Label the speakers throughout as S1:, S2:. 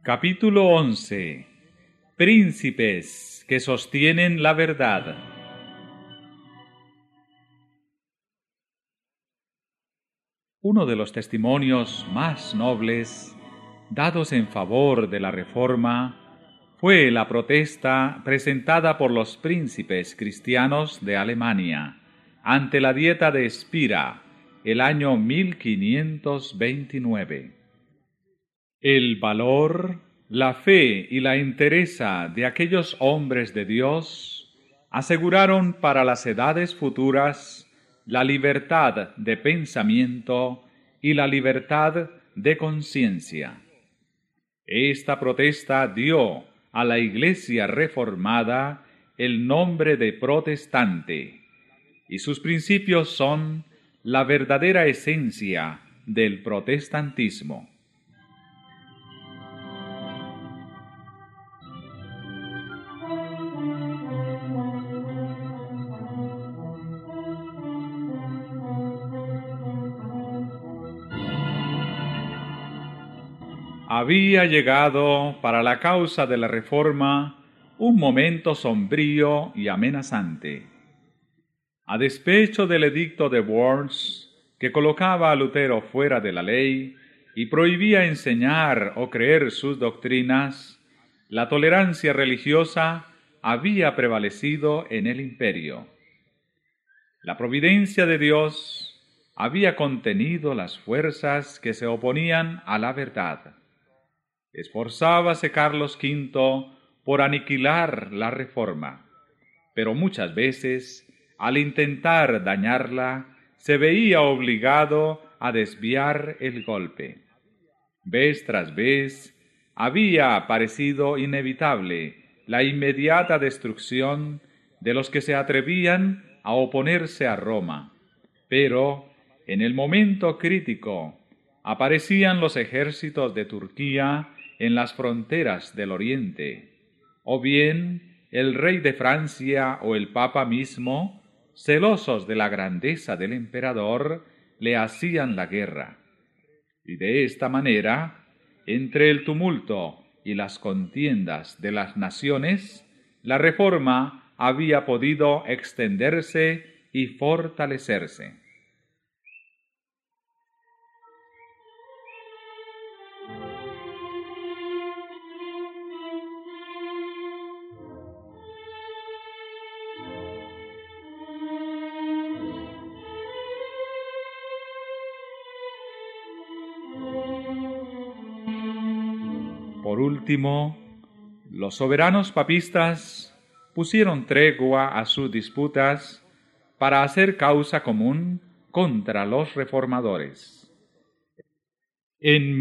S1: Capítulo 11. Príncipes que sostienen la verdad. Uno de los testimonios más nobles dados en favor de la Reforma fue la protesta presentada por los príncipes cristianos de Alemania ante la Dieta de Spira el año 1529. El valor, la fe y la entereza de aquellos hombres de Dios aseguraron para las edades futuras la libertad de pensamiento y la libertad de conciencia. Esta protesta dio a la Iglesia reformada el nombre de protestante, y sus principios son la verdadera esencia del protestantismo. Había llegado para la causa de la Reforma un momento sombrío y amenazante. A despecho del edicto de Worms, que colocaba a Lutero fuera de la ley y prohibía enseñar o creer sus doctrinas, la tolerancia religiosa había prevalecido en el imperio. La providencia de Dios había contenido las fuerzas que se oponían a la verdad. Esforzábase Carlos V por aniquilar la Reforma, pero muchas veces, al intentar dañarla, se veía obligado a desviar el golpe. Vez tras vez, había parecido inevitable la inmediata destrucción de los que se atrevían a oponerse a Roma, pero en el momento crítico aparecían los ejércitos de Turquía en las fronteras del Oriente, o bien el rey de Francia o el Papa mismo, celosos de la grandeza del emperador, le hacían la guerra. Y de esta manera, entre el tumulto y las contiendas de las naciones, la Reforma había podido extenderse y fortalecerse. Por último, los soberanos papistas pusieron tregua a sus disputas para hacer causa común contra los reformadores. En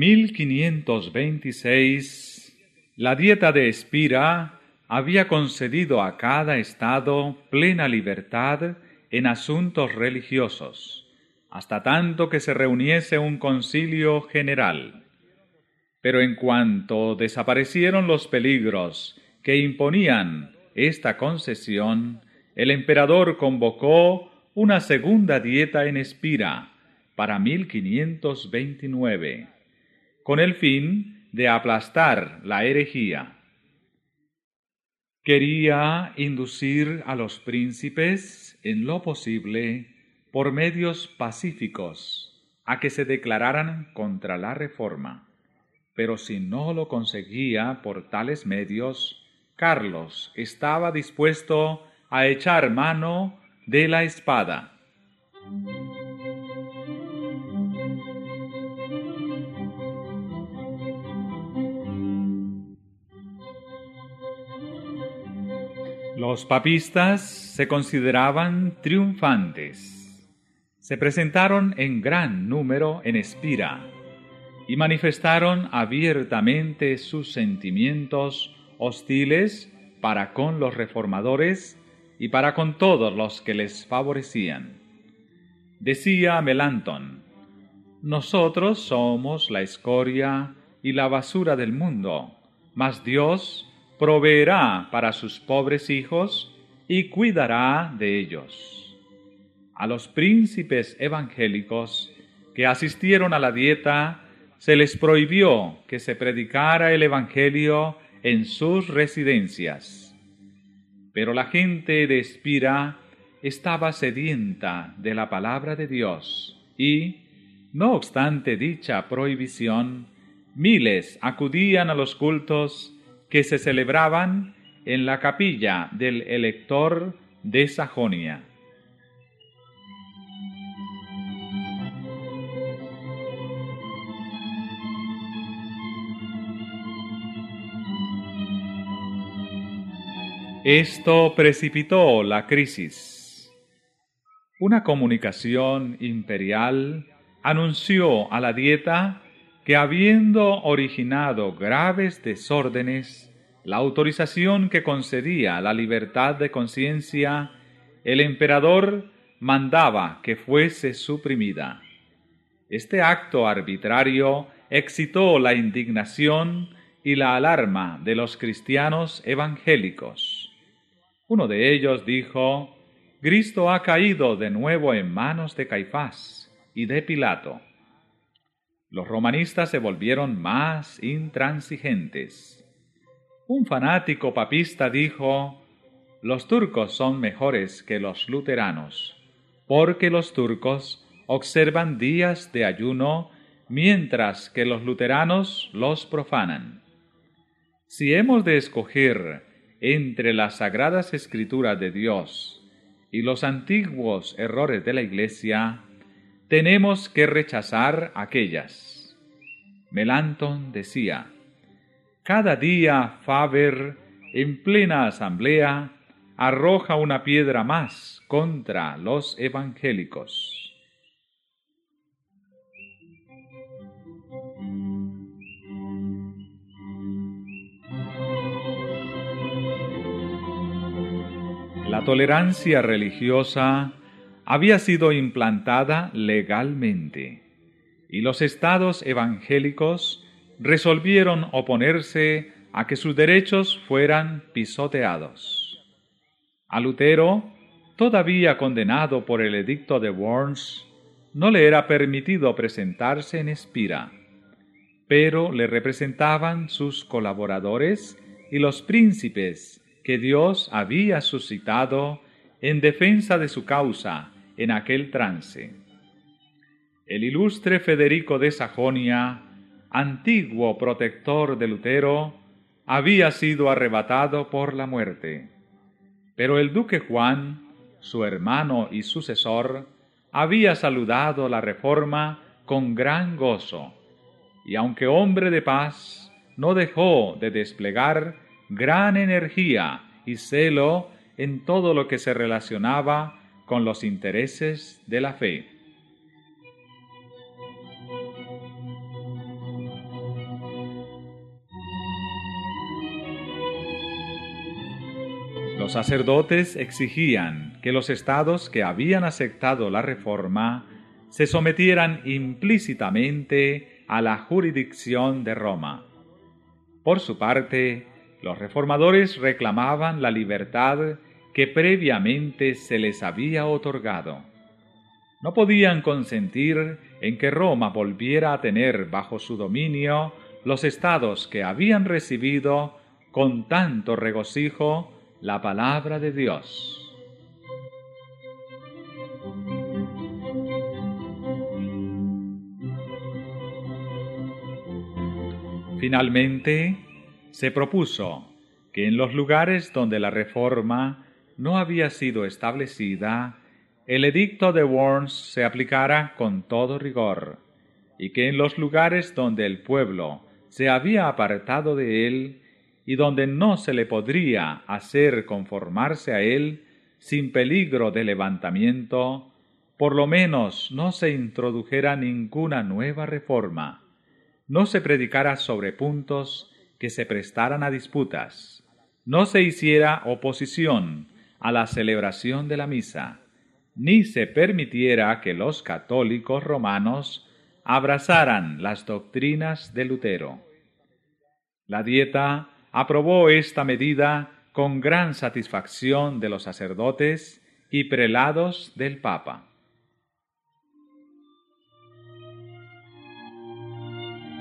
S1: 1526, la Dieta de Spira había concedido a cada estado plena libertad en asuntos religiosos, hasta tanto que se reuniese un concilio general. Pero en cuanto desaparecieron los peligros que imponían esta concesión, el emperador convocó una segunda dieta en Spira para 1529, con el fin de aplastar la herejía. Quería inducir a los príncipes, en lo posible, por medios pacíficos, a que se declararan contra la Reforma. Pero si no lo conseguía por tales medios, Carlos estaba dispuesto a echar mano de la espada. Los papistas se consideraban triunfantes. Se presentaron en gran número en Spira y manifestaron abiertamente sus sentimientos hostiles para con los reformadores y para con todos los que les favorecían. Decía Melanchthon: nosotros somos la escoria y la basura del mundo, mas Dios proveerá para sus pobres hijos y cuidará de ellos. A los príncipes evangélicos que asistieron a la dieta se les prohibió que se predicara el Evangelio en sus residencias. Pero la gente de Espira estaba sedienta de la palabra de Dios y, no obstante dicha prohibición, miles acudían a los cultos que se celebraban en la capilla del Elector de Sajonia. Esto precipitó la crisis. Una comunicación imperial anunció a la Dieta que, habiendo originado graves desórdenes, la autorización que concedía la libertad de conciencia, el emperador mandaba que fuese suprimida. Este acto arbitrario excitó la indignación y la alarma de los cristianos evangélicos. Uno de ellos dijo: «Cristo ha caído de nuevo en manos de Caifás y de Pilato». Los romanistas se volvieron más intransigentes. Un fanático papista dijo: «Los turcos son mejores que los luteranos, porque los turcos observan días de ayuno, mientras que los luteranos los profanan». Si hemos de escoger entre las sagradas escrituras de Dios y los antiguos errores de la Iglesia, tenemos que rechazar aquellas. Melanchthon decía: «Cada día Faber, en plena asamblea, arroja una piedra más contra los evangélicos». La tolerancia religiosa había sido implantada legalmente, y los estados evangélicos resolvieron oponerse a que sus derechos fueran pisoteados. A Lutero, todavía condenado por el edicto de Worms, no le era permitido presentarse en Espira, pero le representaban sus colaboradores y los príncipes que Dios había suscitado en defensa de su causa en aquel trance. El ilustre Federico de Sajonia, antiguo protector de Lutero, había sido arrebatado por la muerte, pero el duque Juan, su hermano y sucesor, había saludado la reforma con gran gozo, y aunque hombre de paz, no dejó de desplegar gran energía y celo en todo lo que se relacionaba con los intereses de la fe. Los sacerdotes exigían que los estados que habían aceptado la reforma se sometieran implícitamente a la jurisdicción de Roma. Por su parte, los reformadores reclamaban la libertad que previamente se les había otorgado. No podían consentir en que Roma volviera a tener bajo su dominio los estados que habían recibido con tanto regocijo la palabra de Dios. Finalmente, se propuso que en los lugares donde la reforma no había sido establecida, el edicto de Worms se aplicara con todo rigor, y que en los lugares donde el pueblo se había apartado de él y donde no se le podría hacer conformarse a él sin peligro de levantamiento, por lo menos no se introdujera ninguna nueva reforma, no se predicara sobre puntos que se prestaran a disputas, no se hiciera oposición a la celebración de la misa, ni se permitiera que los católicos romanos abrazaran las doctrinas de Lutero. La Dieta aprobó esta medida con gran satisfacción de los sacerdotes y prelados del Papa.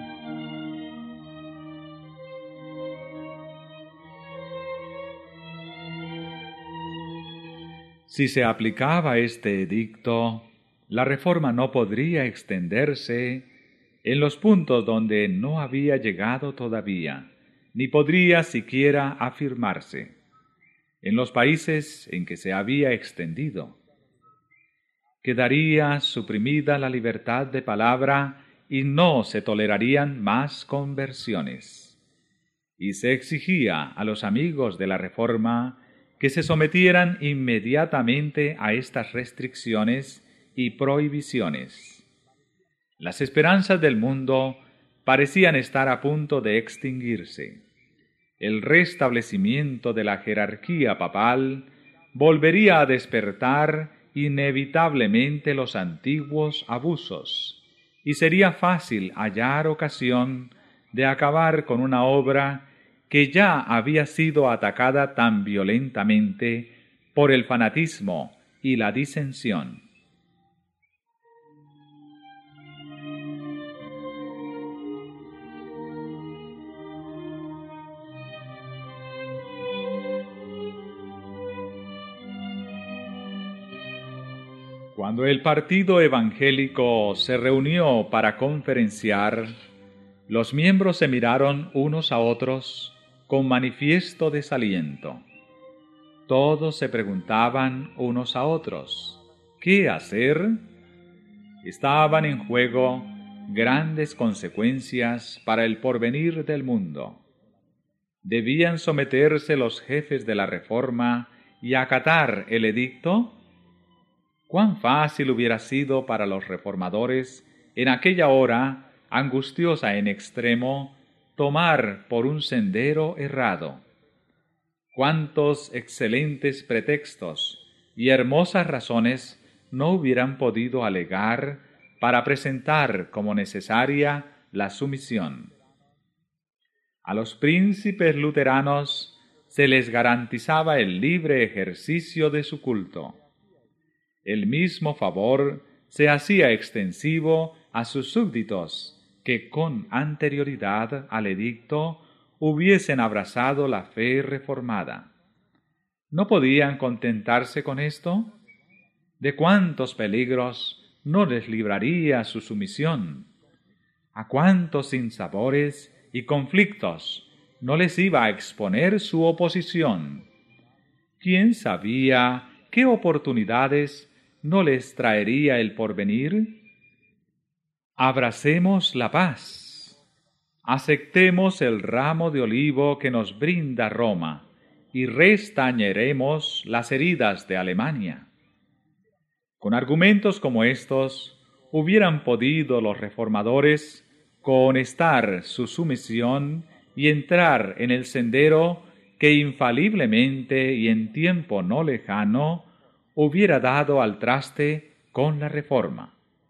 S1: Si se aplicaba este edicto, la reforma no podría extenderse en los puntos donde no había llegado todavía, ni podría siquiera afirmarse en los países en que se había extendido. Quedaría suprimida la libertad de palabra y no se tolerarían más conversiones. Y se exigía a los amigos de la Reforma que se sometieran inmediatamente a estas restricciones y prohibiciones. Las esperanzas del mundo parecían estar a punto de extinguirse. El restablecimiento de la jerarquía papal volvería a despertar inevitablemente los antiguos abusos, y sería fácil hallar ocasión de acabar con una obra que ya había sido atacada tan violentamente por el fanatismo y la disensión. Cuando el partido evangélico se reunió para conferenciar, los miembros se miraron unos a otros con manifiesto desaliento. Todos se preguntaban unos a otros, ¿qué hacer? Estaban en juego grandes consecuencias para el porvenir del mundo. ¿Debían someterse los jefes de la Reforma y acatar el edicto? Cuán fácil hubiera sido para los reformadores en aquella hora angustiosa en extremo tomar por un sendero errado. Cuántos excelentes pretextos y hermosas razones no hubieran podido alegar para presentar como necesaria la sumisión. A los príncipes luteranos se les garantizaba el libre ejercicio de su culto. El mismo favor se hacía extensivo a sus súbditos que con anterioridad al edicto hubiesen abrazado la fe reformada. ¿No podían contentarse con esto? ¿De cuántos peligros no les libraría su sumisión? ¿A cuántos sinsabores y conflictos no les iba a exponer su oposición? ¿Quién sabía qué oportunidades no les traería el porvenir? Abracemos la paz. Aceptemos el ramo de olivo que nos brinda Roma y restañeremos las heridas de Alemania. Con argumentos como estos, hubieran podido los reformadores cohonestar su sumisión y entrar en el sendero que infaliblemente y en tiempo no lejano hubiera dado al traste con la Reforma.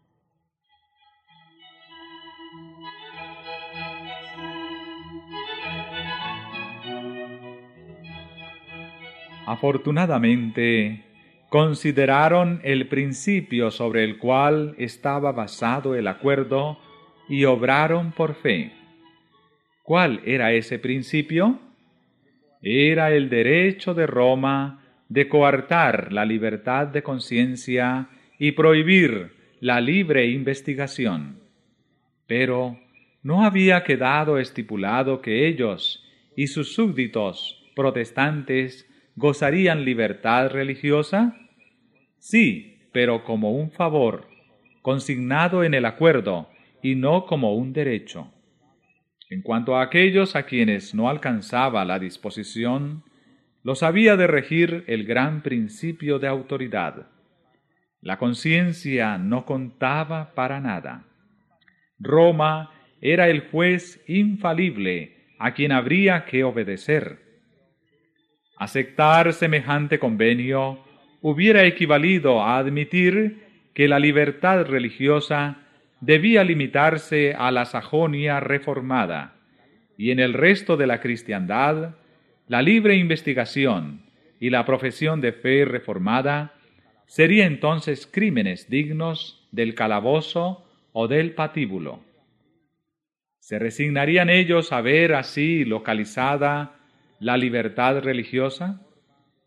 S1: Afortunadamente, consideraron el principio sobre el cual estaba basado el acuerdo y obraron por fe. ¿Cuál era ese principio? Era el derecho de Roma de coartar la libertad de conciencia y prohibir la libre investigación. Pero ¿no había quedado estipulado que ellos y sus súbditos protestantes gozarían libertad religiosa? Sí, pero como un favor, consignado en el acuerdo y no como un derecho. En cuanto a aquellos a quienes no alcanzaba la disposición, los había de regir el gran principio de autoridad. La conciencia no contaba para nada. Roma era el juez infalible a quien habría que obedecer. Aceptar semejante convenio hubiera equivalido a admitir que la libertad religiosa debía limitarse a la Sajonia reformada, y en el resto de la cristiandad, la libre investigación y la profesión de fe reformada serían entonces crímenes dignos del calabozo o del patíbulo. ¿Se resignarían ellos a ver así localizada la libertad religiosa?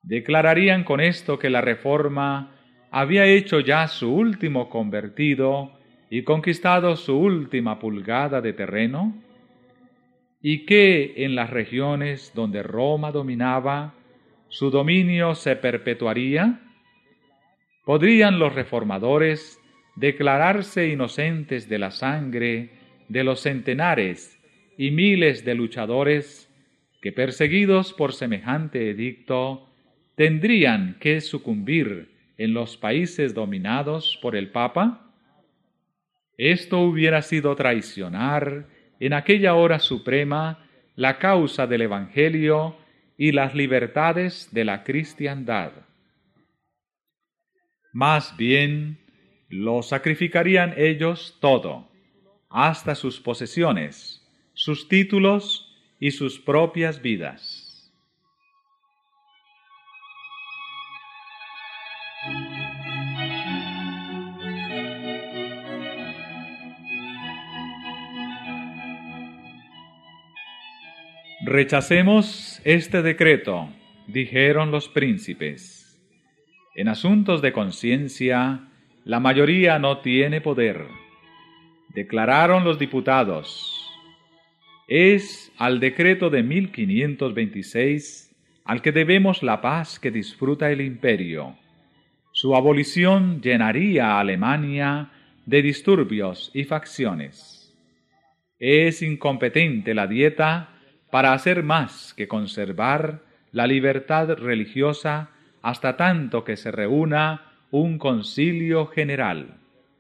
S1: Declararían con esto que la Reforma había hecho ya su último convertido y conquistado su última pulgada de terreno, y que en las regiones donde Roma dominaba, su dominio se perpetuaría. ¿Podrían los reformadores declararse inocentes de la sangre de los centenares y miles de luchadores que, perseguidos por semejante edicto, tendrían que sucumbir en los países dominados por el Papa? Esto hubiera sido traicionar en aquella hora suprema la causa del Evangelio y las libertades de la cristiandad. Más bien, lo sacrificarían ellos todo, hasta sus posesiones, sus títulos y sus propias vidas. Rechacemos este decreto, dijeron los príncipes. En asuntos de conciencia, la mayoría no tiene poder. Declararon los diputados. Es al decreto de 1526 al que debemos la paz que disfruta el imperio. Su abolición llenaría a Alemania de disturbios y facciones. Es incompetente la Dieta para hacer más que conservar la libertad religiosa hasta tanto que se reúna un concilio general.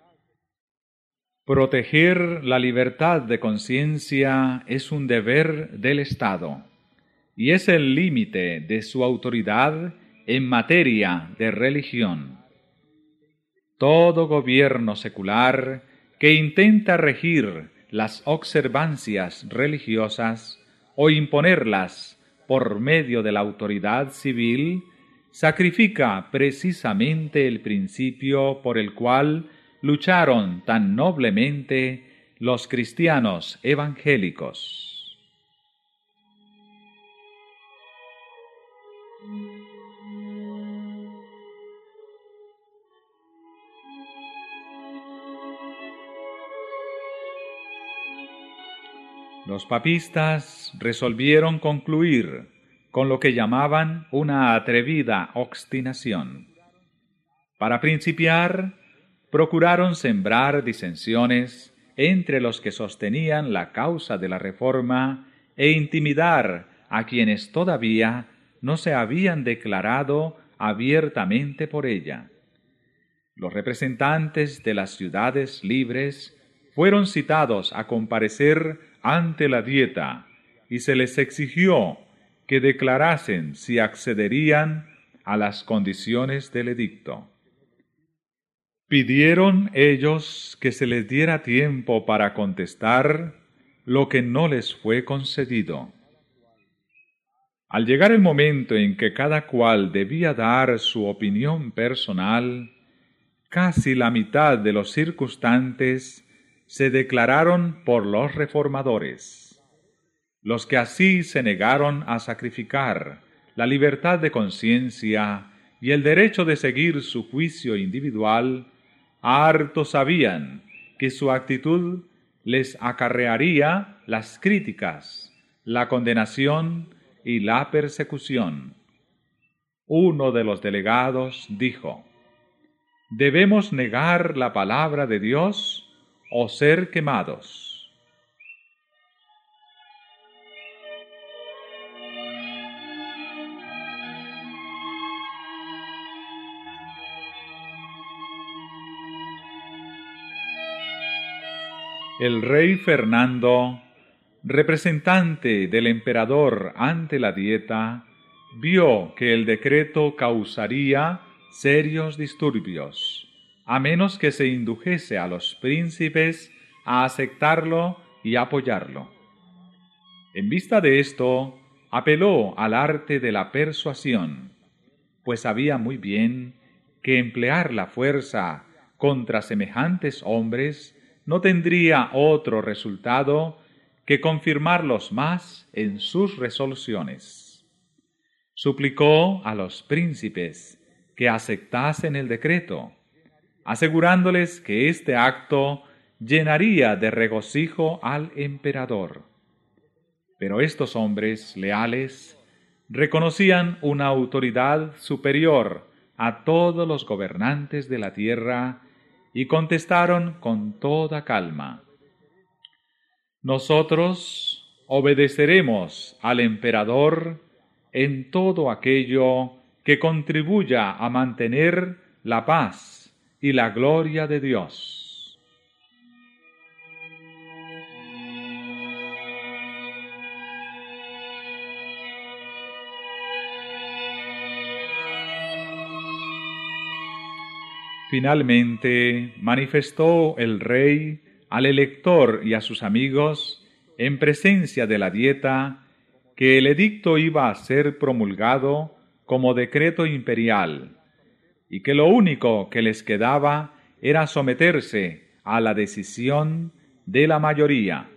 S1: Proteger la libertad de conciencia es un deber del Estado y es el límite de su autoridad en materia de religión. Todo gobierno secular que intenta regir las observancias religiosas o imponerlas por medio de la autoridad civil, sacrifica precisamente el principio por el cual lucharon tan noblemente los cristianos evangélicos. Los papistas resolvieron concluir con lo que llamaban una atrevida obstinación. Para principiar, procuraron sembrar disensiones entre los que sostenían la causa de la Reforma e intimidar a quienes todavía no se habían declarado abiertamente por ella. Los representantes de las ciudades libres fueron citados a comparecer ante la Dieta y se les exigió que declarasen si accederían a las condiciones del edicto. Pidieron ellos que se les diera tiempo para contestar, lo que no les fue concedido. Al llegar el momento en que cada cual debía dar su opinión personal, casi la mitad de los circunstantes se declararon por los reformadores. Los que así se negaron a sacrificar la libertad de conciencia y el derecho de seguir su juicio individual, harto sabían que su actitud les acarrearía las críticas, la condenación y la persecución. Uno de los delegados dijo: «¿Debemos negar la palabra de Dios o ser quemados?». El rey Fernando, representante del emperador ante la Dieta, vio que el decreto causaría serios disturbios, a menos que se indujese a los príncipes a aceptarlo y apoyarlo. En vista de esto, apeló al arte de la persuasión, pues sabía muy bien que emplear la fuerza contra semejantes hombres no tendría otro resultado que confirmarlos más en sus resoluciones. suplicó a los príncipes que aceptasen el decreto, asegurándoles que este acto llenaría de regocijo al emperador. Pero estos hombres leales reconocían una autoridad superior a todos los gobernantes de la tierra y contestaron con toda calma: nosotros obedeceremos al emperador en todo aquello que contribuya a mantener la paz y la gloria de Dios. Finalmente manifestó el rey al elector y a sus amigos, en presencia de la Dieta, que el edicto iba a ser promulgado como decreto imperial, y que lo único que les quedaba era someterse a la decisión de la mayoría.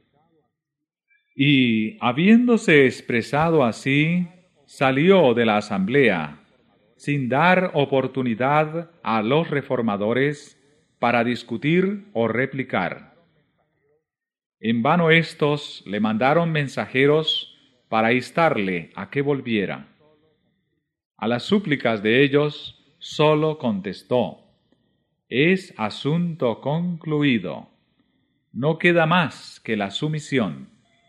S1: Y, habiéndose expresado así, salió de la asamblea, sin dar oportunidad a los reformadores para discutir o replicar. En vano éstos le mandaron mensajeros para instarle a que volviera. A las súplicas de ellos sólo contestó: es asunto concluido, no queda más que la sumisión.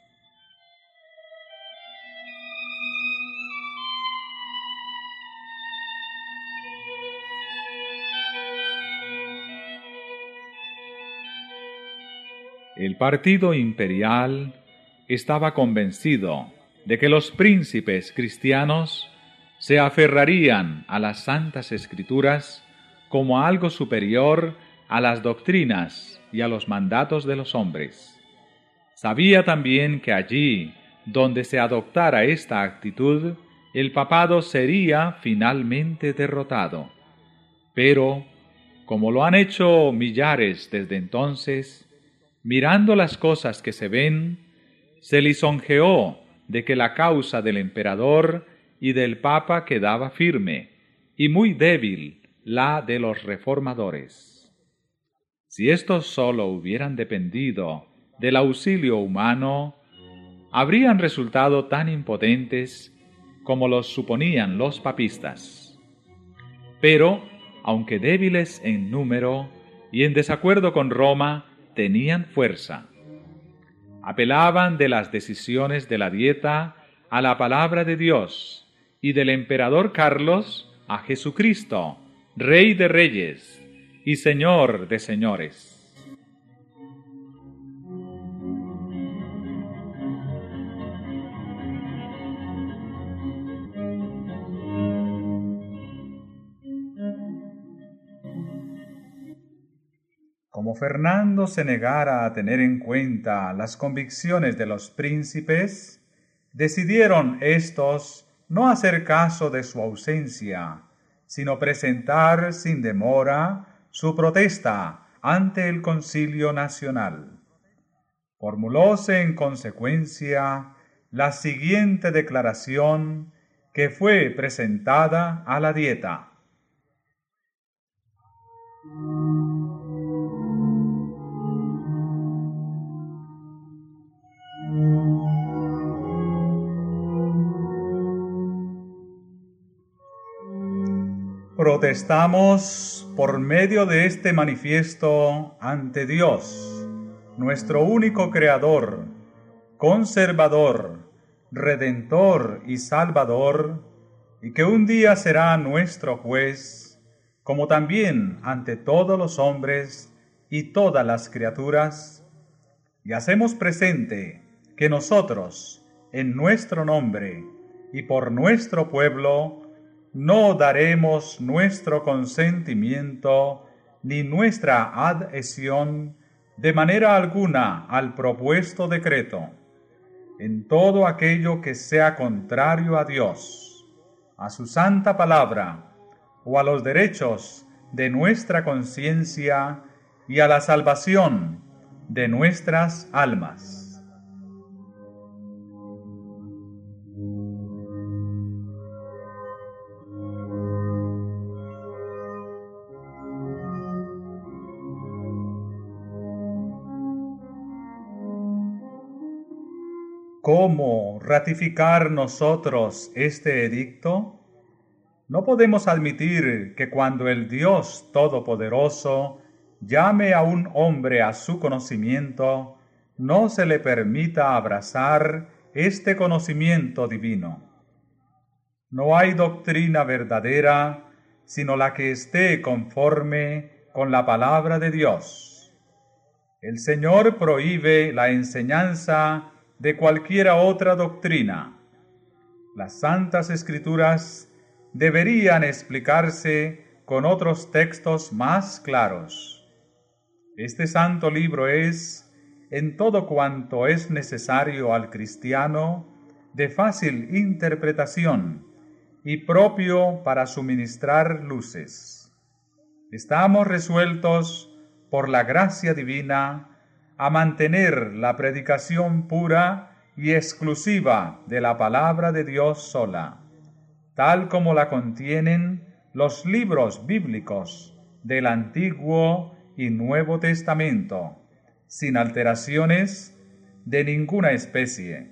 S1: El partido imperial estaba convencido de que los príncipes cristianos se aferrarían a las Santas Escrituras como a algo superior a las doctrinas y a los mandatos de los hombres. Sabía también que allí donde se adoptara esta actitud, el papado sería finalmente derrotado. Pero, como lo han hecho millares desde entonces, mirando las cosas que se ven, se lisonjeó de que la causa del emperador y del papa quedaba firme, y muy débil la de los reformadores. Si estos sólo hubieran dependido del auxilio humano, habrían resultado tan impotentes como los suponían los papistas. Pero, aunque débiles en número y en desacuerdo con Roma, tenían fuerza. Apelaban de las decisiones de la Dieta a la palabra de Dios y del emperador Carlos a Jesucristo, Rey de reyes y Señor de señores. Como Fernando se negara a tener en cuenta las convicciones de los príncipes, decidieron éstos no hacer caso de su ausencia, sino presentar sin demora su protesta ante el Concilio Nacional. Formulóse en consecuencia la siguiente declaración que fue presentada a la Dieta. Protestamos por medio de este manifiesto ante Dios, nuestro único Creador, conservador, redentor y salvador, y que un día será nuestro juez, como también ante todos los hombres y todas las criaturas, y hacemos presente que nosotros, en nuestro nombre y por nuestro pueblo, no daremos nuestro consentimiento ni nuestra adhesión de manera alguna al propuesto decreto, en todo aquello que sea contrario a Dios, a su santa palabra, o a los derechos de nuestra conciencia y a la salvación de nuestras almas. ¿Cómo ratificar nosotros este edicto? No podemos admitir que cuando el Dios Todopoderoso llame a un hombre a su conocimiento, no se le permita abrazar este conocimiento divino. No hay doctrina verdadera sino la que esté conforme con la palabra de Dios. El Señor prohíbe la enseñanza de cualquiera otra doctrina. Las Santas Escrituras deberían explicarse con otros textos más claros. Este santo libro es, en todo cuanto es necesario al cristiano, de fácil interpretación y propio para suministrar luces. Estamos resueltos, por la gracia divina, a mantener la predicación pura y exclusiva de la palabra de Dios sola, tal como la contienen los libros bíblicos del Antiguo y Nuevo Testamento, sin alteraciones de ninguna especie.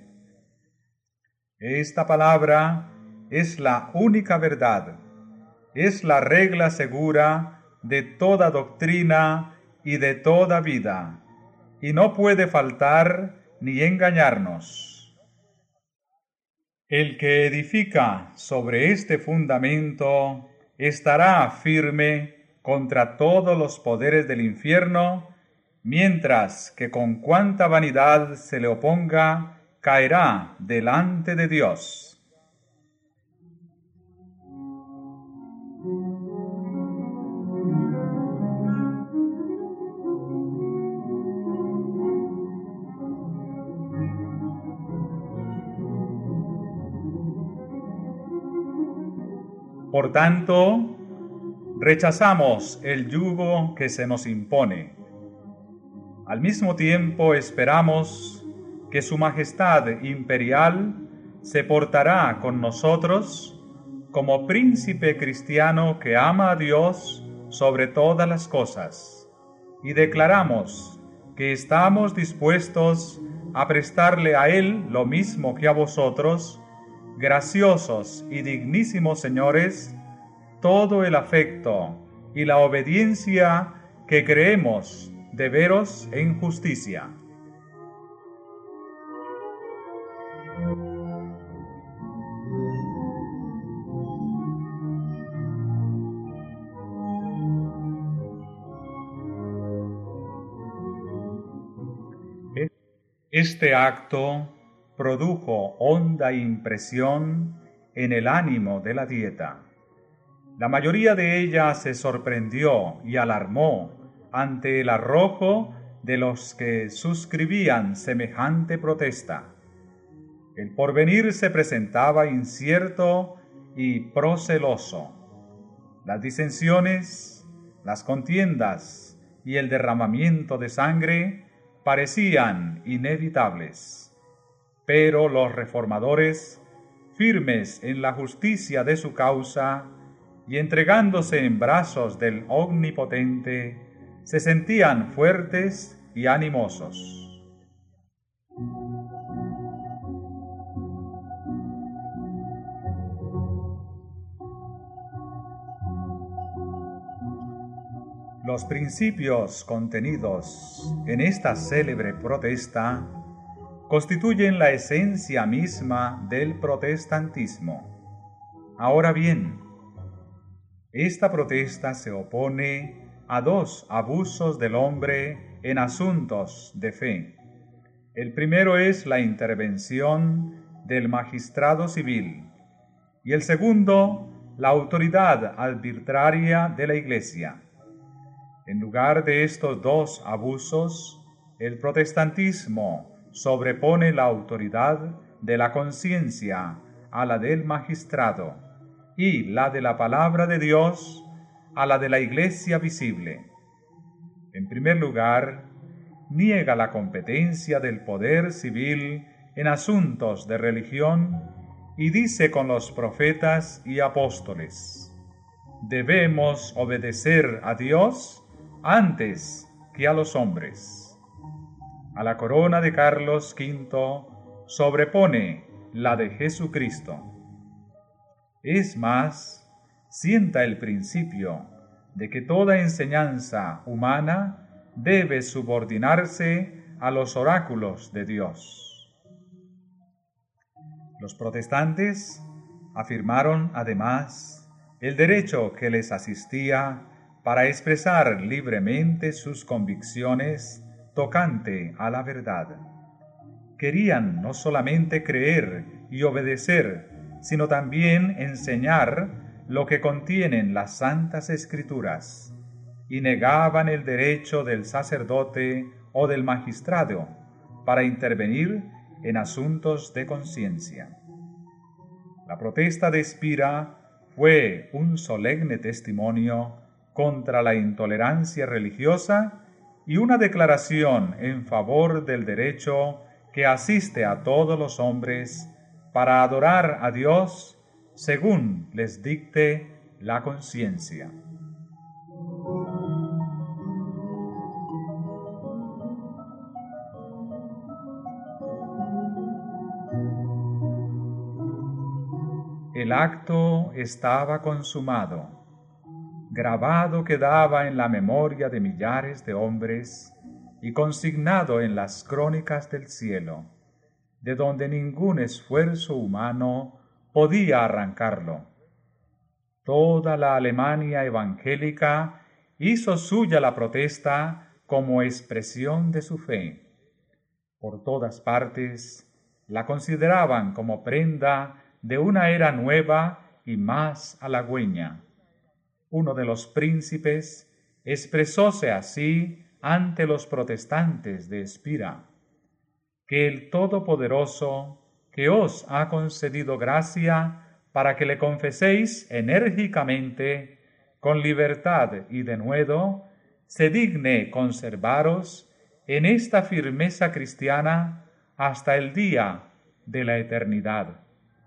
S1: Esta palabra es la única verdad, es la regla segura de toda doctrina y de toda vida, y no puede faltar ni engañarnos. El que edifica sobre este fundamento estará firme contra todos los poderes del infierno, mientras que con cuanta vanidad se le oponga, caerá delante de Dios. Por tanto, rechazamos el yugo que se nos impone. Al mismo tiempo esperamos que Su Majestad Imperial se portará con nosotros como príncipe cristiano que ama a Dios sobre todas las cosas, y declaramos que estamos dispuestos a prestarle a Él lo mismo que a vosotros, graciosos y dignísimos señores, todo el afecto y la obediencia que creemos deberos en justicia. Este acto produjo honda impresión en el ánimo de la Dieta. La mayoría de ella se sorprendió y alarmó ante el arrojo de los que suscribían semejante protesta. El porvenir se presentaba incierto y proceloso. Las disensiones, las contiendas y el derramamiento de sangre parecían inevitables. Pero los reformadores, firmes en la justicia de su causa y entregándose en brazos del Omnipotente, se sentían fuertes y animosos. Los principios contenidos en esta célebre protesta constituyen la esencia misma del protestantismo. Ahora bien, esta protesta se opone a dos abusos del hombre en asuntos de fe. El primero es la intervención del magistrado civil y el segundo, la autoridad arbitraria de la Iglesia. En lugar de estos dos abusos, el protestantismo sobrepone la autoridad de la conciencia a la del magistrado y la de la palabra de Dios a la de la Iglesia visible. En primer lugar, niega la competencia del poder civil en asuntos de religión y dice con los profetas y apóstoles: debemos obedecer a Dios antes que a los hombres. A la corona de Carlos V sobrepone la de Jesucristo. Es más, sienta el principio de que toda enseñanza humana debe subordinarse a los oráculos de Dios. Los protestantes afirmaron además el derecho que les asistía para expresar libremente sus convicciones tocante a la verdad. Querían no solamente creer y obedecer, sino también enseñar lo que contienen las Santas Escrituras, y negaban el derecho del sacerdote o del magistrado para intervenir en asuntos de conciencia. La protesta de Spira fue un solemne testimonio contra la intolerancia religiosa y una declaración en favor del derecho que asiste a todos los hombres para adorar a Dios según les dicte la conciencia. El acto estaba consumado. Grabado quedaba en la memoria de millares de hombres y consignado en las crónicas del cielo, de donde ningún esfuerzo humano podía arrancarlo. Toda la Alemania evangélica hizo suya la protesta como expresión de su fe. Por todas partes la consideraban como prenda de una era nueva y más halagüeña. Uno de los príncipes expresóse así ante los protestantes de Spira: que el Todopoderoso, que os ha concedido gracia para que le confeséis enérgicamente, con libertad y denuedo, se digne conservaros en esta firmeza cristiana hasta el día de la eternidad.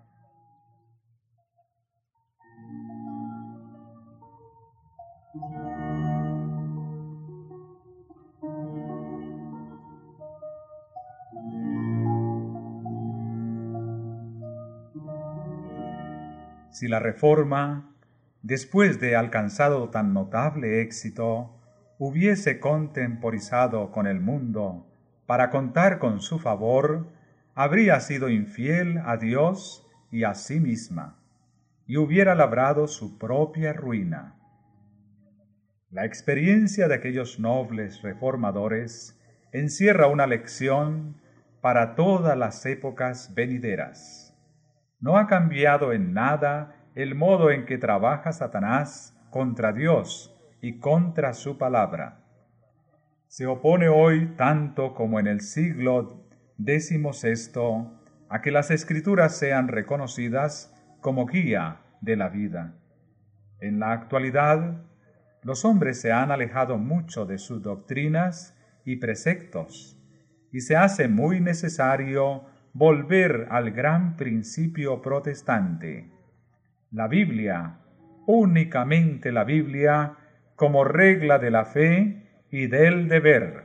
S1: Si la Reforma, después de alcanzado tan notable éxito, hubiese contemporizado con el mundo para contar con su favor, habría sido infiel a Dios y a sí misma, y hubiera labrado su propia ruina. La experiencia de aquellos nobles reformadores encierra una lección para todas las épocas venideras. No ha cambiado en nada el modo en que trabaja Satanás contra Dios y contra su palabra. Se opone hoy tanto como en el siglo XVI a que las Escrituras sean reconocidas como guía de la vida. En la actualidad, los hombres se han alejado mucho de sus doctrinas y preceptos, y se hace muy necesario volver al gran principio protestante: la Biblia, únicamente la Biblia, como regla de la fe y del deber.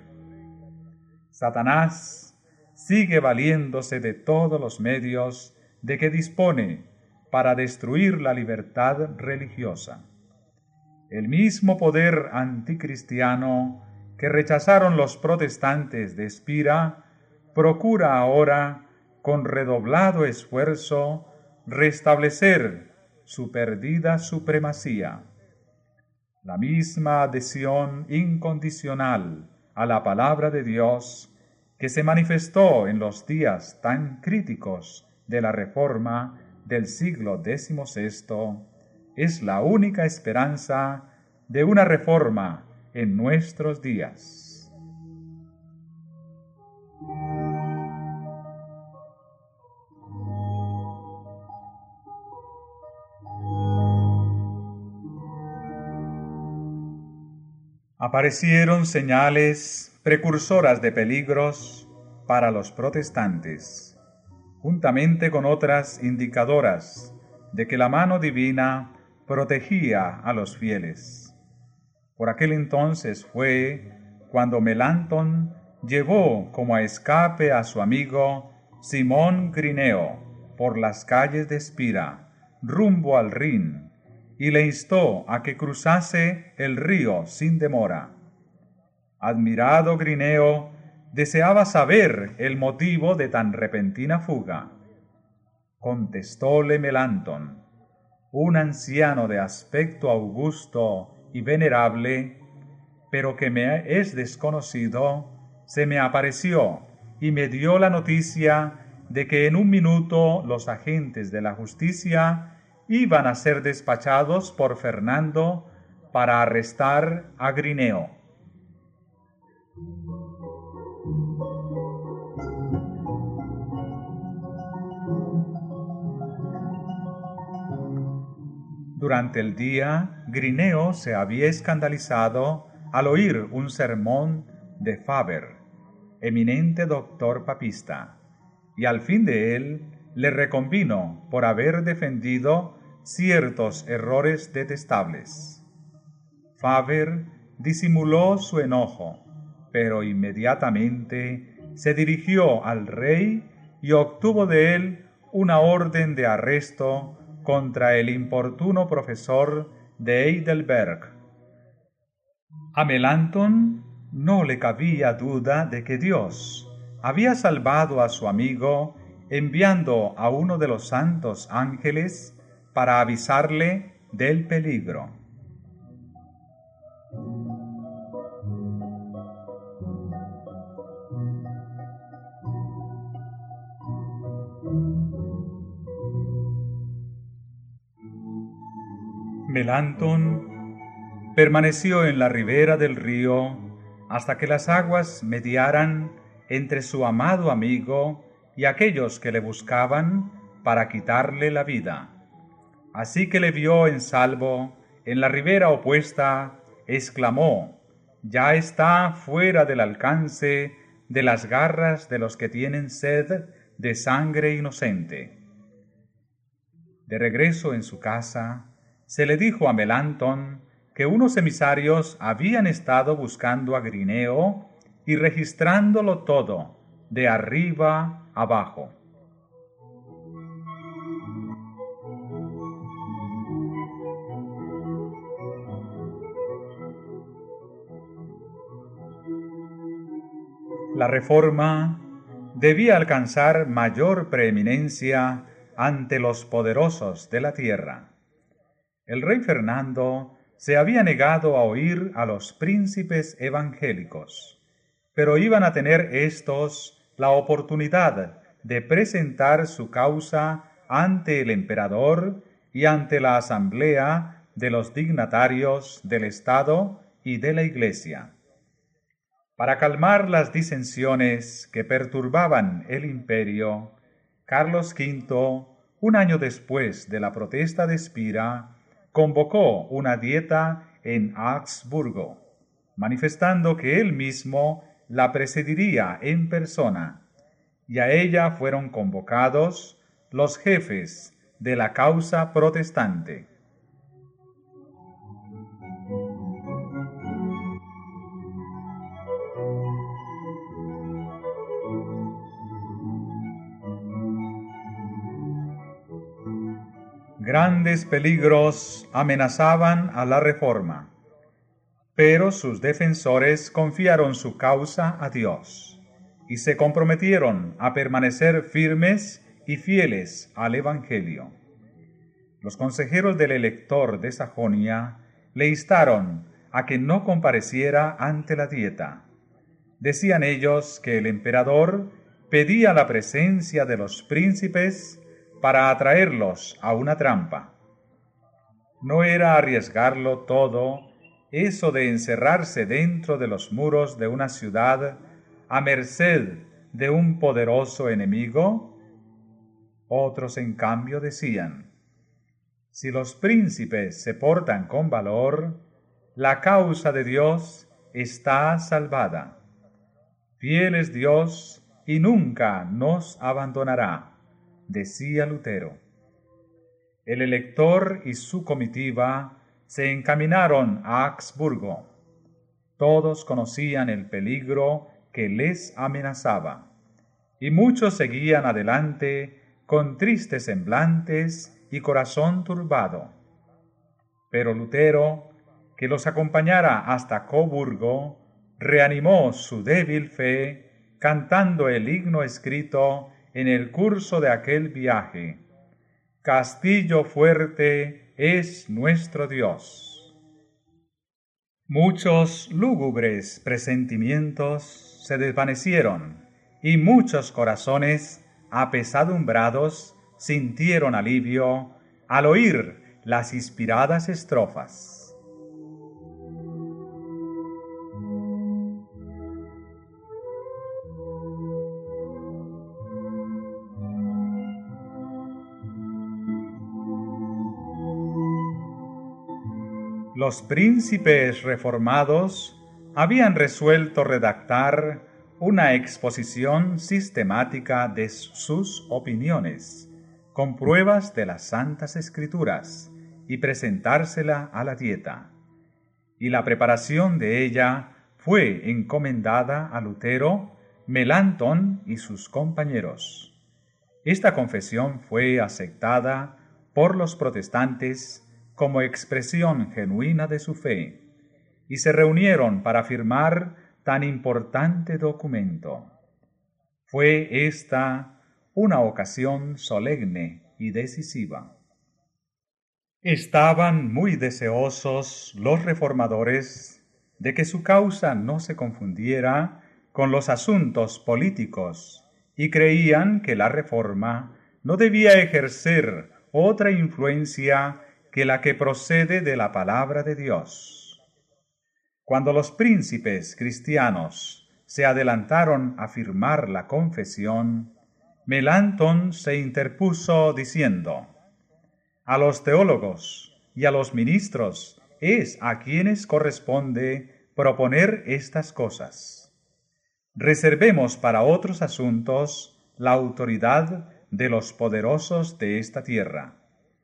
S1: Satanás sigue valiéndose de todos los medios de que dispone para destruir la libertad religiosa. El mismo poder anticristiano que rechazaron los protestantes de Spira procura ahora, con redoblado esfuerzo, restablecer su perdida supremacía. La misma adhesión incondicional a la palabra de Dios que se manifestó en los días tan críticos de la Reforma del siglo XVI es la única esperanza de una reforma en nuestros días. Aparecieron señales precursoras de peligros para los protestantes, juntamente con otras indicadoras de que la mano divina protegía a los fieles. Por aquel entonces fue cuando Melanchthon llevó como a escape a su amigo Simón Grineo, por las calles de Espira, rumbo al Rin, y le instó a que cruzase el río sin demora. Admirado Grineo deseaba saber el motivo de tan repentina fuga. Contestóle Melantón, un anciano de aspecto augusto y venerable, pero que me es desconocido, se me apareció y me dio la noticia de que en un minuto los agentes de la justicia iban a ser despachados por Fernando para arrestar a Grineo. Durante el día, Grineo se había escandalizado al oír un sermón de Faber, eminente doctor papista, y al fin de él le reconvino por haber defendido ciertos errores detestables. Faber disimuló su enojo, pero inmediatamente se dirigió al rey y obtuvo de él una orden de arresto contra el importuno profesor de Heidelberg. A Melantón no le cabía duda de que Dios había salvado a su amigo enviando a uno de los santos ángeles para avisarle del peligro. Melantón permaneció en la ribera del río hasta que las aguas mediaran entre su amado amigo y aquellos que le buscaban para quitarle la vida. Así que le vio en salvo en la ribera opuesta, exclamó: «Ya está fuera del alcance de las garras de los que tienen sed de sangre inocente». De regreso en su casa, se le dijo a Melantón que unos emisarios habían estado buscando a Grineo y registrándolo todo, de arriba abajo. La reforma debía alcanzar mayor preeminencia ante los poderosos de la tierra. El rey Fernando se había negado a oír a los príncipes evangélicos, pero iban a tener éstos la oportunidad de presentar su causa ante el emperador y ante la asamblea de los dignatarios del Estado y de la Iglesia. Para calmar las disensiones que perturbaban el imperio, Carlos V, un año después de la protesta de Espira, convocó una dieta en Augsburgo, manifestando que él mismo la presidiría en persona, y a ella fueron convocados los jefes de la causa protestante. Grandes peligros amenazaban a la reforma, pero sus defensores confiaron su causa a Dios y se comprometieron a permanecer firmes y fieles al Evangelio. Los consejeros del elector de Sajonia le instaron a que no compareciera ante la dieta. Decían ellos que el emperador pedía la presencia de los príncipes para atraerlos a una trampa. No era arriesgarlo todo eso de encerrarse dentro de los muros de una ciudad a merced de un poderoso enemigo. Otros, en cambio, decían: si los príncipes se portan con valor, la causa de Dios está salvada. Fiel es Dios y nunca nos abandonará, decía Lutero. El elector y su comitiva se encaminaron a Augsburgo. Todos conocían el peligro que les amenazaba, y muchos seguían adelante con tristes semblantes y corazón turbado. Pero Lutero, que los acompañara hasta Coburgo, reanimó su débil fe cantando el himno escrito en el curso de aquel viaje: Castillo fuerte es nuestro Dios. Muchos lúgubres presentimientos se desvanecieron y muchos corazones apesadumbrados sintieron alivio al oír las inspiradas estrofas. Los príncipes reformados habían resuelto redactar una exposición sistemática de sus opiniones, con pruebas de las Santas Escrituras, y presentársela a la Dieta. Y la preparación de ella fue encomendada a Lutero, Melanchthon y sus compañeros. Esta confesión fue aceptada por los protestantes como expresión genuina de su fe, y se reunieron para firmar tan importante documento. Fue esta una ocasión solemne y decisiva. Estaban muy deseosos los reformadores de que su causa no se confundiera con los asuntos políticos, y creían que la reforma no debía ejercer otra influencia que la que procede de la palabra de Dios. Cuando los príncipes cristianos se adelantaron a firmar la confesión, Melanchthon se interpuso diciendo: a los teólogos y a los ministros es a quienes corresponde proponer estas cosas. Reservemos para otros asuntos la autoridad de los poderosos de esta tierra.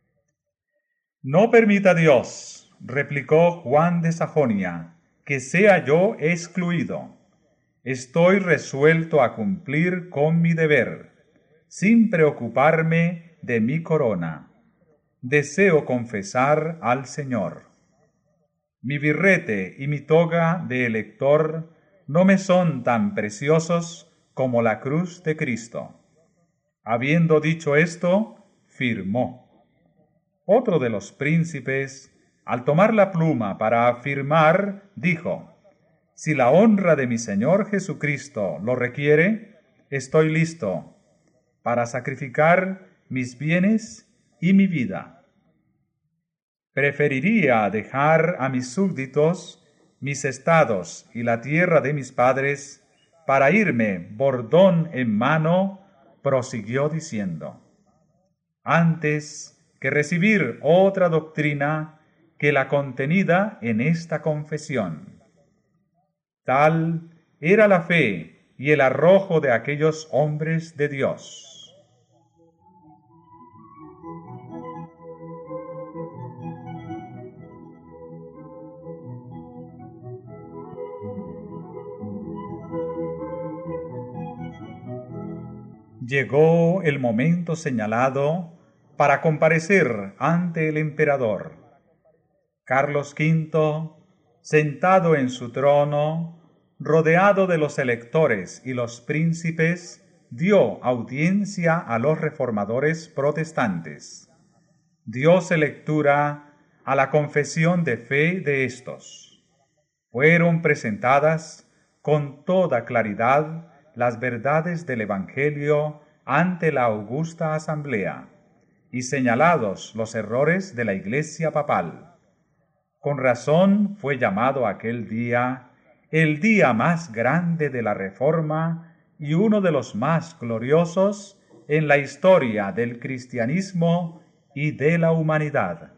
S1: No permita Dios, replicó Juan de Sajonia, que sea yo excluido. Estoy resuelto a cumplir con mi deber, sin preocuparme de mi corona. Deseo confesar al Señor. Mi birrete y mi toga de elector no me son tan preciosos como la cruz de Cristo. Habiendo dicho esto, firmó. Otro de los príncipes, al tomar la pluma para afirmar, dijo: si la honra de mi Señor Jesucristo lo requiere, estoy listo para sacrificar mis bienes y mi vida. Preferiría dejar a mis súbditos, mis estados y la tierra de mis padres para irme bordón en mano, prosiguió diciendo, antes que recibir otra doctrina que la contenida en esta confesión. Tal era la fe y el arrojo de aquellos hombres de Dios. Llegó el momento señalado para comparecer ante el emperador. Carlos V, sentado en su trono, rodeado de los electores y los príncipes, dio audiencia a los reformadores protestantes. Dióse lectura a la confesión de fe de éstos. Fueron presentadas con toda claridad las verdades del Evangelio ante la augusta asamblea, y señalados los errores de la Iglesia papal. Con razón fue llamado aquel día el día más grande de la Reforma y uno de los más gloriosos en la historia del cristianismo y de la humanidad.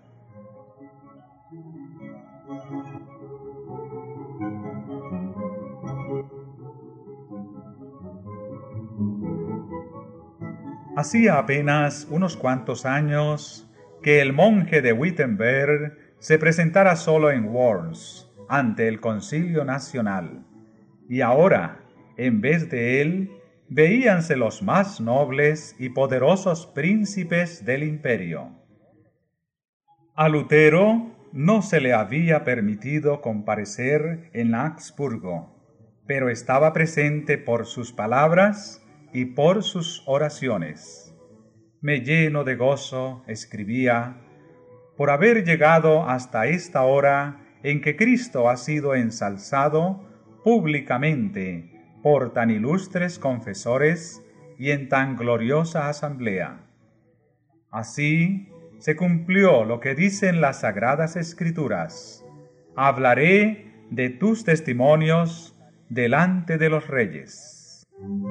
S1: Hacía apenas unos cuantos años que el monje de Wittenberg se presentara solo en Worms ante el Concilio Nacional, y ahora, en vez de él, veíanse los más nobles y poderosos príncipes del imperio. A Lutero no se le había permitido comparecer en Augsburgo, pero estaba presente por sus palabras y por sus oraciones. Me lleno de gozo, escribía, por haber llegado hasta esta hora en que Cristo ha sido ensalzado públicamente por tan ilustres confesores y en tan gloriosa asamblea. Así se cumplió lo que dicen las Sagradas Escrituras: hablaré de tus testimonios delante de los reyes.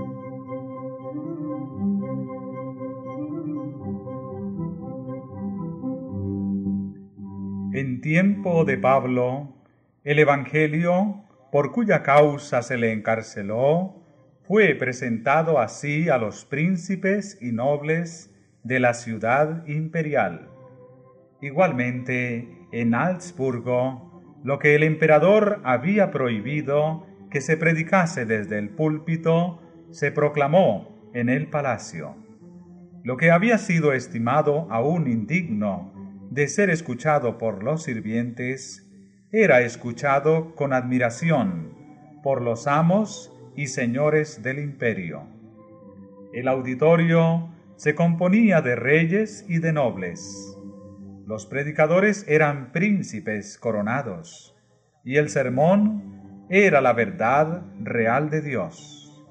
S1: En tiempo de Pablo, el Evangelio, por cuya causa se le encarceló, fue presentado así a los príncipes y nobles de la ciudad imperial. Igualmente, en Augsburgo, lo que el emperador había prohibido que se predicase desde el púlpito, se proclamó en el palacio. Lo que había sido estimado aún indigno de ser escuchado por los sirvientes, era escuchado con admiración por los amos y señores del imperio. El auditorio se componía de reyes y de nobles. Los predicadores eran príncipes coronados, y el sermón era la verdad real de Dios.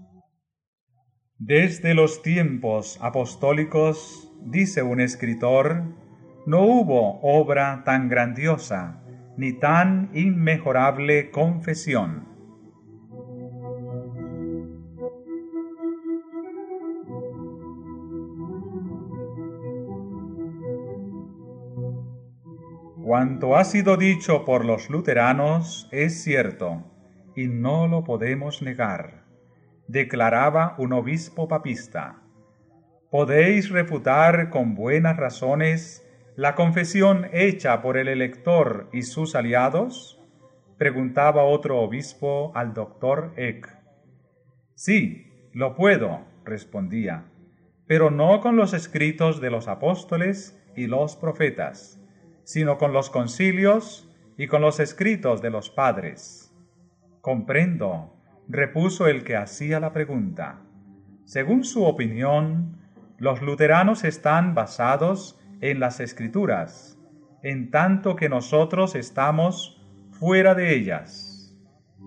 S1: Desde los tiempos apostólicos, dice un escritor, no hubo obra tan grandiosa ni tan inmejorable confesión. Cuanto ha sido dicho por los luteranos es cierto, y no lo podemos negar, declaraba un obispo papista. ¿Podéis refutar con buenas razones la confesión hecha por el elector y sus aliados? Preguntaba otro obispo al doctor Eck. Sí, lo puedo, respondía, pero no con los escritos de los apóstoles y los profetas, sino con los concilios y con los escritos de los padres. Comprendo, repuso el que hacía la pregunta. Según su opinión, los luteranos están basados en las Escrituras, en tanto que nosotros estamos fuera de ellas.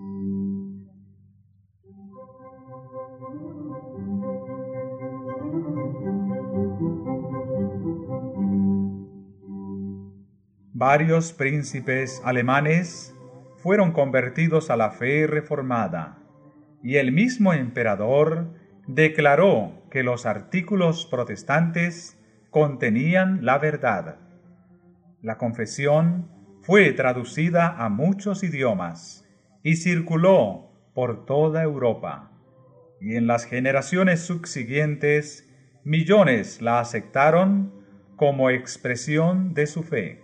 S1: Varios príncipes alemanes fueron convertidos a la fe reformada, y el mismo emperador declaró que los artículos protestantes contenían la verdad. La confesión fue traducida a muchos idiomas y circuló por toda Europa, y en las generaciones subsiguientes millones la aceptaron como expresión de su fe.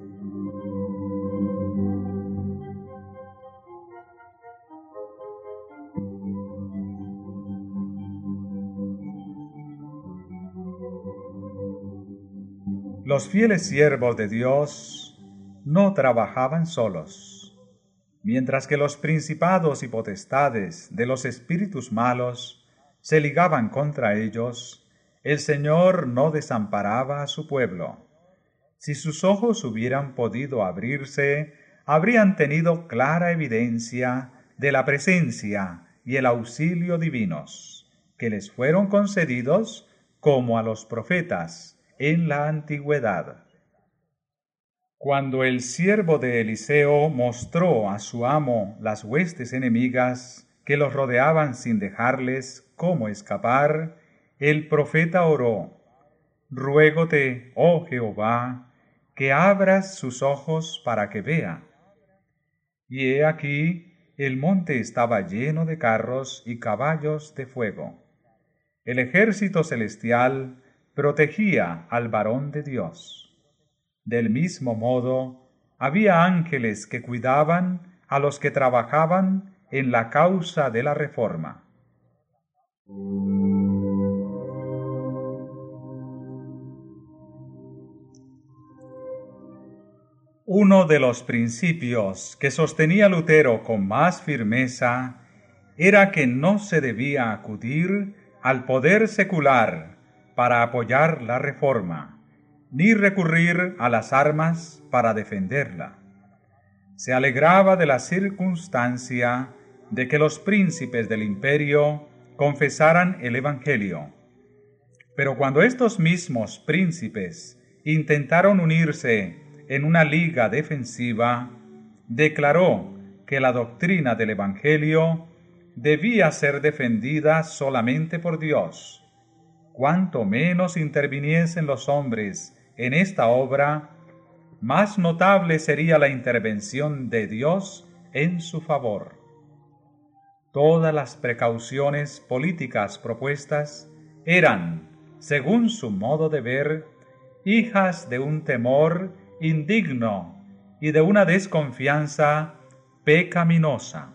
S1: Los fieles siervos de Dios no trabajaban solos. Mientras que los principados y potestades de los espíritus malos se ligaban contra ellos, el Señor no desamparaba a su pueblo. Si sus ojos hubieran podido abrirse, habrían tenido clara evidencia de la presencia y el auxilio divinos, que les fueron concedidos como a los profetas en la antigüedad. Cuando el siervo de Eliseo mostró a su amo las huestes enemigas que los rodeaban sin dejarles cómo escapar, el profeta oró: «Ruégote, oh Jehová, que abras sus ojos para que vea». Y he aquí, el monte estaba lleno de carros y caballos de fuego. El ejército celestial protegía al varón de Dios. Del mismo modo, había ángeles que cuidaban a los que trabajaban en la causa de la reforma. Uno de los principios que sostenía Lutero con más firmeza era que no se debía acudir al poder secular para apoyar la reforma, ni recurrir a las armas para defenderla. Se alegraba de la circunstancia de que los príncipes del imperio confesaran el Evangelio. Pero cuando estos mismos príncipes intentaron unirse en una liga defensiva, declaró que la doctrina del Evangelio debía ser defendida solamente por Dios. Cuanto menos interviniesen los hombres en esta obra, más notable sería la intervención de Dios en su favor. Todas las precauciones políticas propuestas eran, según su modo de ver, hijas de un temor indigno y de una desconfianza pecaminosa.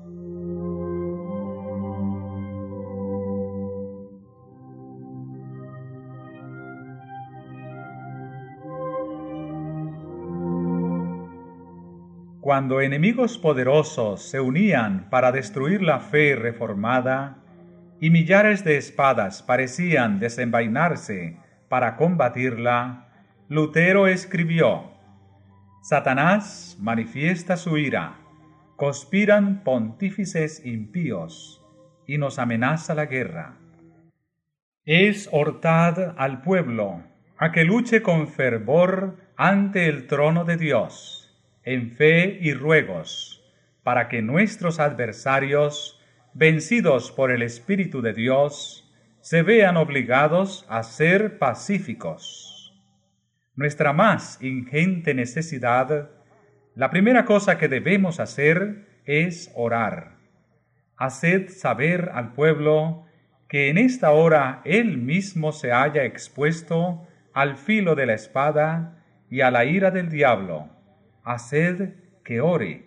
S1: Cuando enemigos poderosos se unían para destruir la fe reformada y millares de espadas parecían desenvainarse para combatirla, Lutero escribió: Satanás manifiesta su ira, conspiran pontífices impíos y nos amenaza la guerra. Exhortad al pueblo a que luche con fervor ante el trono de Dios, en fe y ruegos, para que nuestros adversarios, vencidos por el Espíritu de Dios, se vean obligados a ser pacíficos. Nuestra más ingente necesidad, la primera cosa que debemos hacer es orar. Haced saber al pueblo que en esta hora él mismo se halla expuesto al filo de la espada y a la ira del diablo. Haced que ore.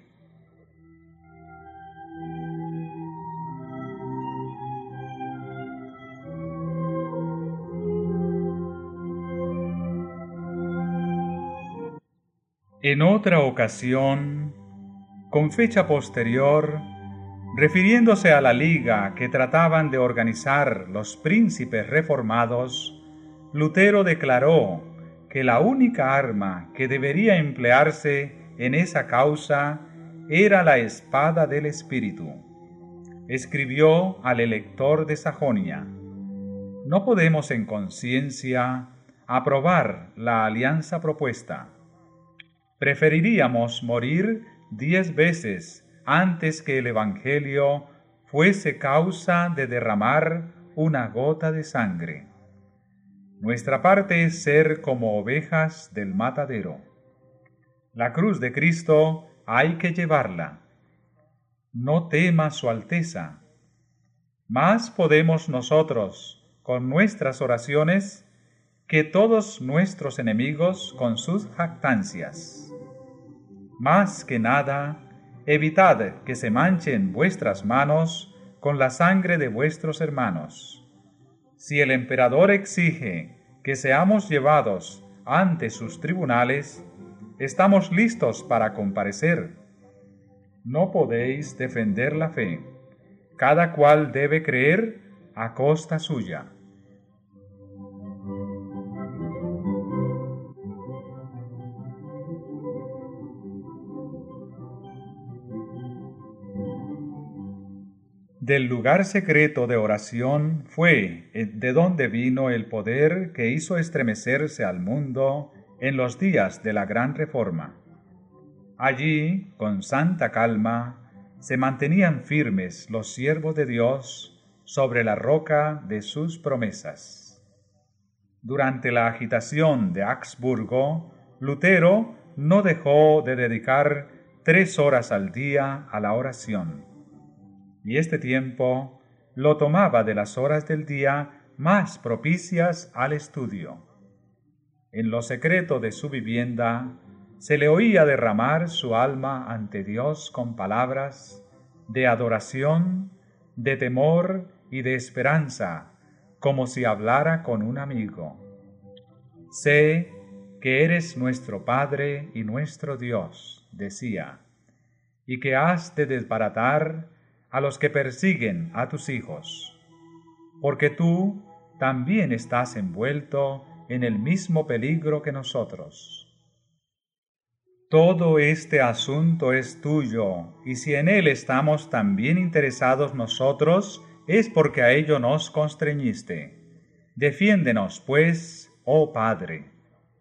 S1: En otra ocasión, con fecha posterior, refiriéndose a la liga que trataban de organizar los príncipes reformados, Lutero declaró que la única arma que debería emplearse en esa causa era la espada del Espíritu. Escribió al elector de Sajonia: no podemos en conciencia aprobar la alianza propuesta. Preferiríamos morir 10 veces antes que el Evangelio fuese causa de derramar una gota de sangre. Nuestra parte es ser como ovejas del matadero. La cruz de Cristo hay que llevarla. No tema su Alteza. Más podemos nosotros, con nuestras oraciones, que todos nuestros enemigos con sus jactancias. Más que nada, evitad que se manchen vuestras manos con la sangre de vuestros hermanos. Si el emperador exige que seamos llevados ante sus tribunales, estamos listos para comparecer. No podéis defender la fe. Cada cual debe creer a costa suya. Del lugar secreto de oración fue de donde vino el poder que hizo estremecerse al mundo en los días de la Gran Reforma. Allí, con santa calma, se mantenían firmes los siervos de Dios sobre la roca de sus promesas. Durante la agitación de Augsburgo, Lutero no dejó de dedicar 3 horas al día a la oración. Y este tiempo lo tomaba de las horas del día más propicias al estudio. En lo secreto de su vivienda se le oía derramar su alma ante Dios con palabras de adoración, de temor y de esperanza, como si hablara con un amigo. Sé que eres nuestro Padre y nuestro Dios, decía, y que has de desbaratar a los que persiguen a tus hijos, porque tú también estás envuelto en el mismo peligro que nosotros. Todo este asunto es tuyo, y si en él estamos también interesados nosotros, es porque a ello nos constreñiste. Defiéndenos, pues, oh Padre.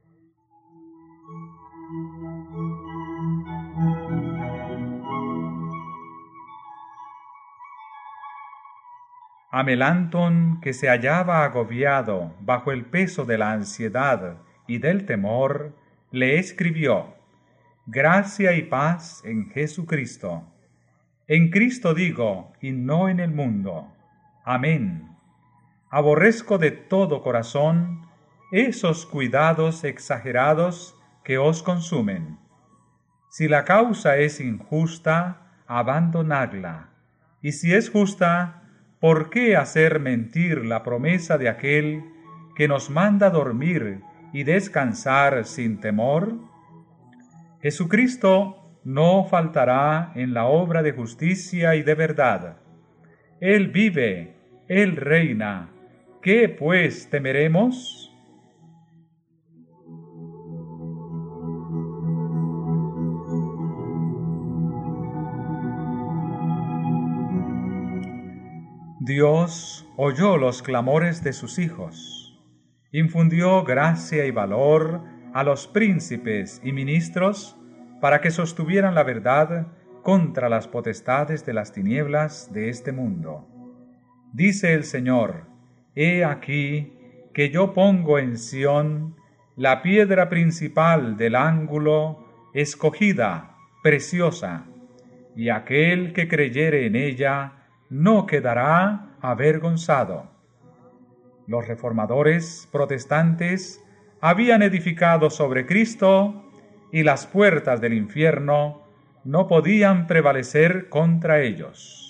S1: A Melantón, que se hallaba agobiado bajo el peso de la ansiedad y del temor, le escribió: Gracia y paz en Jesucristo. En Cristo digo, y no en el mundo. Amén. Aborrezco de todo corazón esos cuidados exagerados que os consumen. Si la causa es injusta, abandonadla. Y si es justa, ¿por qué hacer mentir la promesa de aquel que nos manda dormir y descansar sin temor? Jesucristo no faltará en la obra de justicia y de verdad. Él vive, Él reina. ¿Qué pues temeremos? Dios oyó los clamores de sus hijos, infundió gracia y valor a los príncipes y ministros para que sostuvieran la verdad contra las potestades de las tinieblas de este mundo. Dice el Señor: He aquí que yo pongo en Sión la piedra principal del ángulo, escogida, preciosa, y aquel que creyere en ella no quedará avergonzado. Los reformadores protestantes habían edificado sobre Cristo, y las puertas del infierno no podían prevalecer contra ellos.